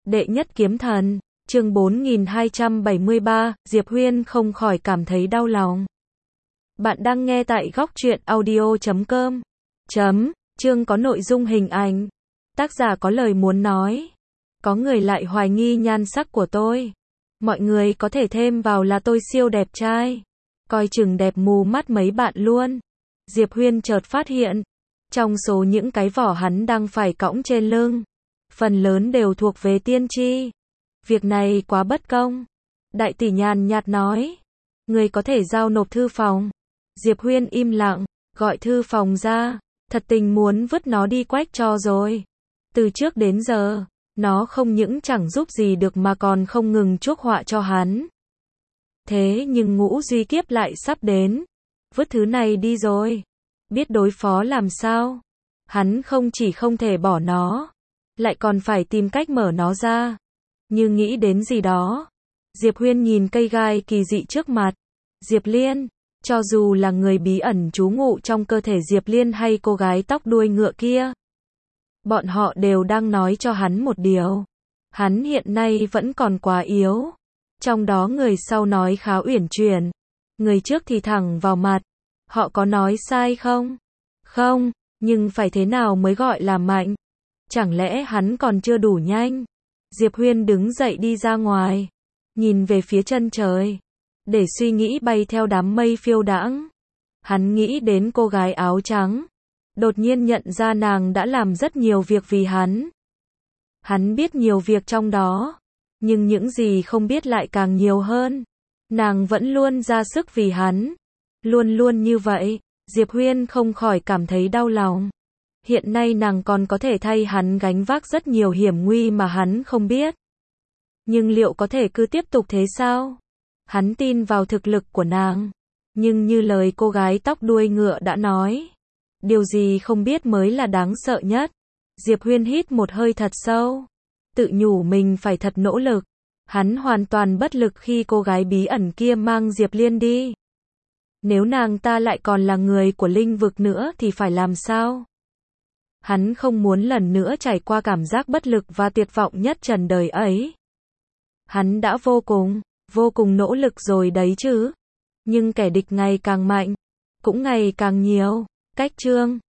Đệ nhất kiếm thần, chương 4273, Diệp Huyên không khỏi cảm thấy đau lòng. Bạn đang nghe tại góc truyện audio.com. Chương có nội dung hình ảnh. Tác giả có lời muốn nói. Có người lại hoài nghi nhan sắc của tôi. Mọi người có thể thêm vào là tôi siêu đẹp trai. Coi chừng đẹp mù mắt mấy bạn luôn. Diệp Huyên chợt phát hiện. Trong số những cái vỏ hắn đang phải cõng trên lưng, phần lớn đều thuộc về tiên tri. Việc này quá bất công. Đại tỷ nhàn nhạt nói. Người có thể giao nộp thư phòng. Diệp Huyên im lặng, gọi thư phòng ra. Thật tình muốn vứt nó đi quách cho rồi. Từ trước đến giờ, nó không những chẳng giúp gì được mà còn không ngừng chuốc họa cho hắn. Thế nhưng ngũ duy kiếp lại sắp đến. Vứt thứ này đi rồi. Biết đối phó làm sao? Hắn không chỉ không thể bỏ nó, lại còn phải tìm cách mở nó ra. Như nghĩ đến gì đó, Diệp Huyên nhìn cây gai kỳ dị trước mặt. Diệp Liên, cho dù là người bí ẩn trú ngụ trong cơ thể Diệp Liên hay cô gái tóc đuôi ngựa kia, bọn họ đều đang nói cho hắn một điều. Hắn hiện nay vẫn còn quá yếu. Trong đó người sau nói khá uyển chuyển, người trước thì thẳng vào mặt. Họ có nói sai không? Không, nhưng phải thế nào mới gọi là mạnh? Chẳng lẽ hắn còn chưa đủ nhanh? Diệp Huyên đứng dậy đi ra ngoài, nhìn về phía chân trời, để suy nghĩ bay theo đám mây phiêu đãng. Hắn nghĩ đến cô gái áo trắng, đột nhiên nhận ra nàng đã làm rất nhiều việc vì hắn. Hắn biết nhiều việc trong đó, nhưng những gì không biết lại càng nhiều hơn. Nàng vẫn luôn ra sức vì hắn. Luôn luôn như vậy, Diệp Huyên không khỏi cảm thấy đau lòng. Hiện nay nàng còn có thể thay hắn gánh vác rất nhiều hiểm nguy mà hắn không biết. Nhưng liệu có thể cứ tiếp tục thế sao? Hắn tin vào thực lực của nàng. Nhưng như lời cô gái tóc đuôi ngựa đã nói, điều gì không biết mới là đáng sợ nhất. Diệp Huyên hít một hơi thật sâu, tự nhủ mình phải thật nỗ lực. Hắn hoàn toàn bất lực khi cô gái bí ẩn kia mang Diệp Liên đi. Nếu nàng ta lại còn là người của linh vực nữa thì phải làm sao? Hắn không muốn lần nữa trải qua cảm giác bất lực và tuyệt vọng nhất trần đời ấy. Hắn đã vô cùng nỗ lực rồi đấy chứ. Nhưng kẻ địch ngày càng mạnh, cũng ngày càng nhiều. Cách chương